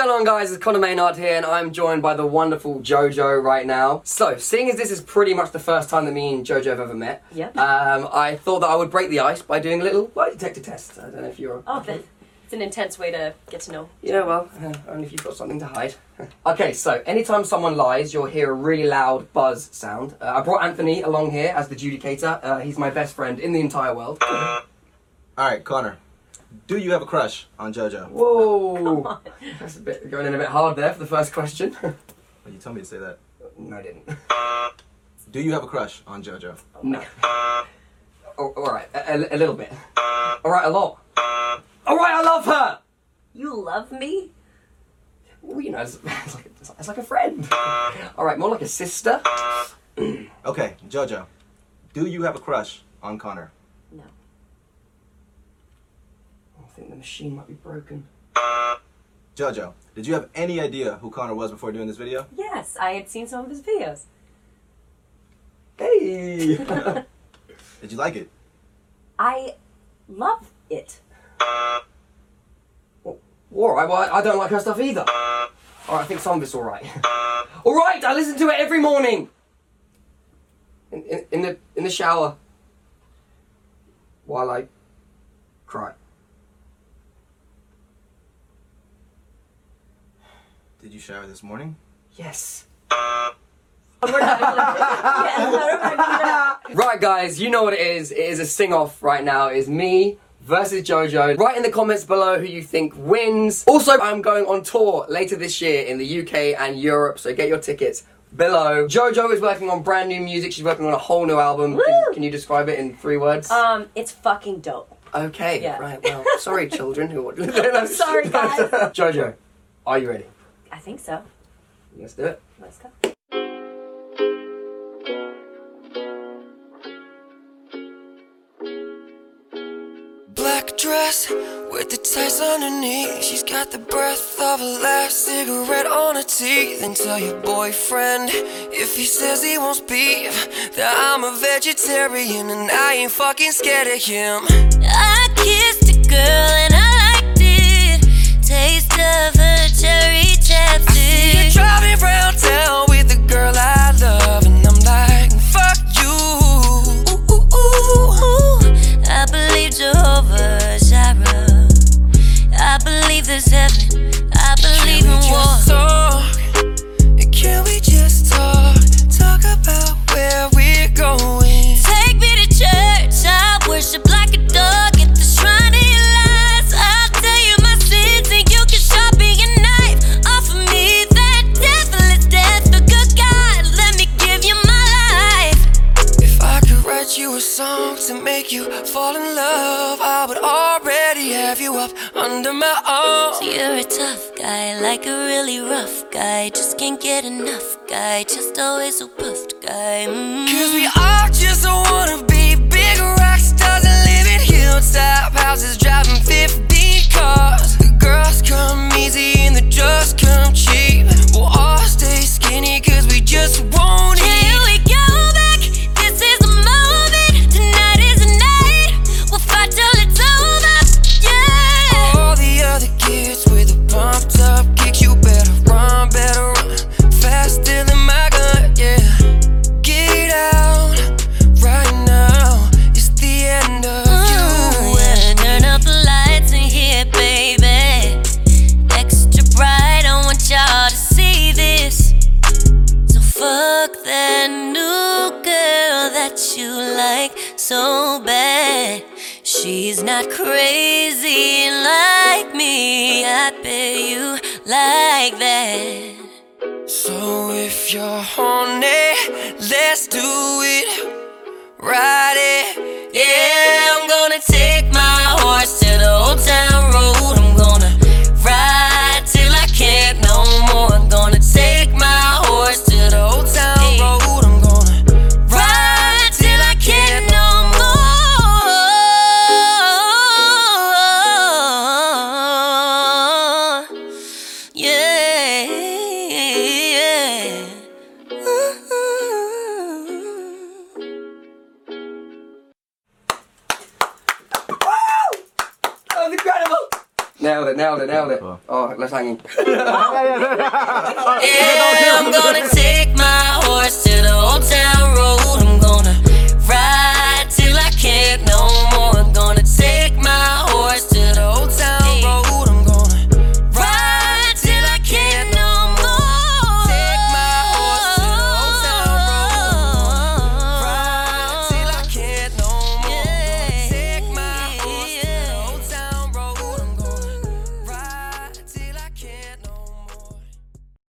going on, guys? It's Connor Maynard here, and I'm joined by the wonderful Jojo right now. So, seeing as this is pretty much the first time that me and Jojo have ever met, Yep. I thought that I would break the ice by doing a little lie detector test. I don't know if you're... Oh, it's an intense way to get to know. Yeah, well, only if you've got something to hide. Okay, so anytime someone lies, you'll hear a really loud buzz sound. I brought Anthony along here as the judicator. He's my best friend in the entire world. Alright, Connor. Do you have a crush on JoJo? Whoa! That's a bit going in a bit hard there for the first question. You told me to say that. No, I didn't. Do you have a crush on JoJo? No. Oh, alright, a little bit. Alright, a lot. Alright, I love her! You love me? Well, you know, it's like a friend. Alright, more like a sister. Okay, JoJo. Do you have a crush on Connor? No. I think the machine might be broken. JoJo, did you have any idea who Connor was before doing this video? Yes, I had seen some of his videos. Hey! Did you like it? I love it. Alright, well, I don't like her stuff either. Alright, I think some of it's alright. Alright, I listen to it every morning! In the shower. While I cry. Did you shower this morning? Yes. Right. Right, guys, you know what it is. It is a sing-off right now. It is me versus Jojo. Write in the comments below who you think wins. Also, I'm going on tour later this year in the UK and Europe, so get your tickets below. Jojo is working on brand new music. She's working on a whole new album. Can you describe it in 3 words? It's fucking dope. Okay, Yeah. right, well, sorry children who I'm sorry, guys. Jojo, are you ready? I think so. Let's do it. Let's go. Black dress with the tights underneath. She's got the breath of a last cigarette on her teeth. And tell your boyfriend, if he says he wants beef, that I'm a vegetarian and I ain't fucking scared of him. I kissed a girl and I liked it. Taste of her cherry chapstick. I see her driving round town with the girl I love, and I'm like, fuck you. Ooh, ooh, ooh, ooh. I believe Jehovah Jireh. I believe there's heaven. I believe in war. Can we just talk? Talk about where we're going. Take me to church. I worship like a dog at the shrine of your lies. I'll tell you my sins and you can sharpen your knife. Offer me that deathless death for good God. Let me give you my life. If I could write you a song to make you fall in love, I would already have you up under my arm. So you're a tough guy, like a really rough guy. Just can't get enough guy, just always so puffed guy. Cause we all just wanna be big rock stars and live in hilltop houses, driving 15 cars. The girls come easy and the drugs come cheap. We'll all stay skinny cause we just won't eat. Can we go back? This is the moment. Tonight is the night. We'll fight till it's over. Yeah. All the other kids with the pumped up kicks, you better run faster than my gun. Yeah. Get out right now. It's the end of you. Yeah. Turn up the lights in here, baby. Extra bright, I want y'all to see this. So fuck that new girl that you like so bad. She's not crazy like me, I bet you like that. So if you're horny, let's do it. Ride it, yeah. I'm gonna take my horse to the old town road. I'm gonna ride till I can't no more. I'm gonna take my horse to the old town road. I'm gonna ride till I can't no more. Yeah, yeah. nailed it. Cool. Oh, let's hang in. Yeah, I'm gonna take my horse to the old town